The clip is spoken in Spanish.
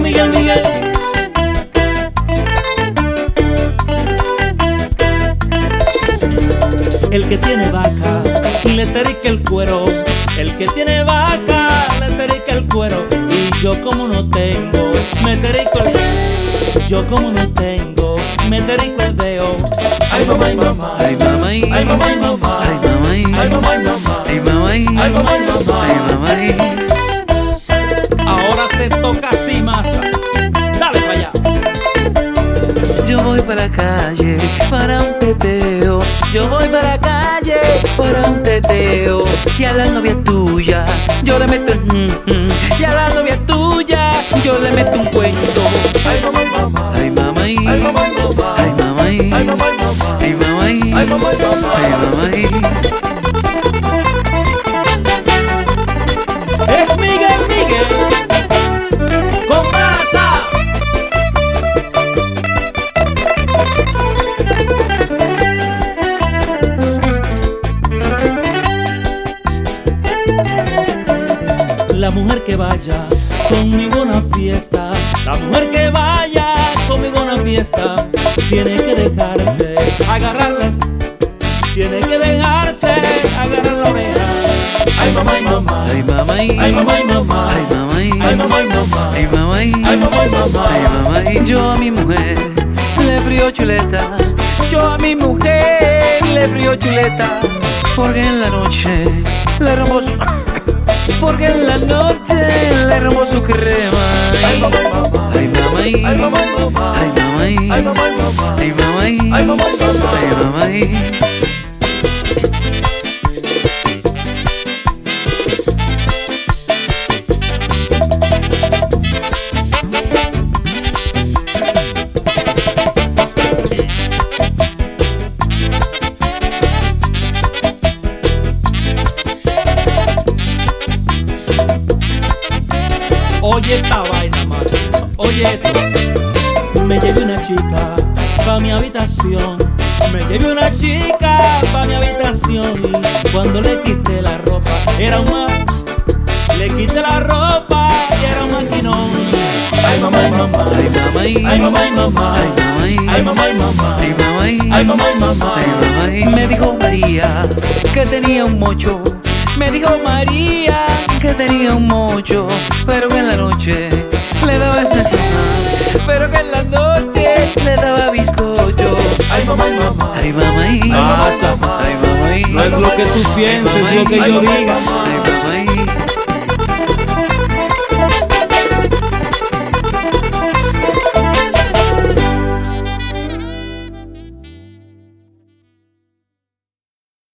Miguel, Miguel. El que tiene vaca le terica el cuero. El que tiene vaca le terica el cuero. Y yo como no tengo, me terico el... Yo como no tengo, me terico el dedo. Ay mamá, ay mamá, ay mamá, ay mamá, ay mamá, ay mamá, ay mamá, ay mamá, ay mamá, ay mamá, ay mamá. ay mamá. Ahora te toca así, masa. Dale para allá. Yo voy para la calle para un teteo. Yo voy para la calle para un teteo. Y a la novia tuya yo le meto el y a la novia tuya yo le meto un cuento. Ay mamá, ay mamá, Ay mamá, ay mamá, ay mamá, ay mamá, ay mamá, ay mamá, ay mamá, ay mamá, ay mamá. Es Miguel, Miguel, con masa. La mujer que vaya conmigo a una fiesta, la mujer que vaya conmigo a una fiesta, tiene que dejarse agarrarlas, tiene que dejarse agarrar la oreja. Ay mamá, ay mamá, Ay mamá, ay mamá, ay mamá, ay mamá, ay mamá, ay mamá, ay mamá, ay mamá, ay mamá, ay mamá. Yo a mi mujer le frío chuleta. Yo a mi mujer le frío chuleta. Porque en la noche le rompo su... Porque en la noche le rompo su crema. ay mamá, ay mamá, Ay mamá, ay mamá, ay mamá, ay mamá, ay mamá, ay mamá, ay mamá, ay mamá, ay mamá. ay mamá. Oye esta vaina más, oye esto. Me llevé una chica pa' mi habitación, me llevé una chica pa' mi habitación. Y cuando le quité la ropa, era un le quité la ropa y era un maquinón. Ay mamá, ay mamá, Ay mamá, ay mamá, ay mamá, ay mamá, ay mamá, ay mamá, ay mamá, ay mamá, ay mamá. Me dijo María que tenía un mocho. Me dijo María que tenía un mocho, pero que en la noche le daba esa, pero que en la noche le daba bizcocho. ay mamá, ay mamá, Ay mamá, Pasa. ay mamá, no es lo que tú pienses, es lo que yo diga. Ay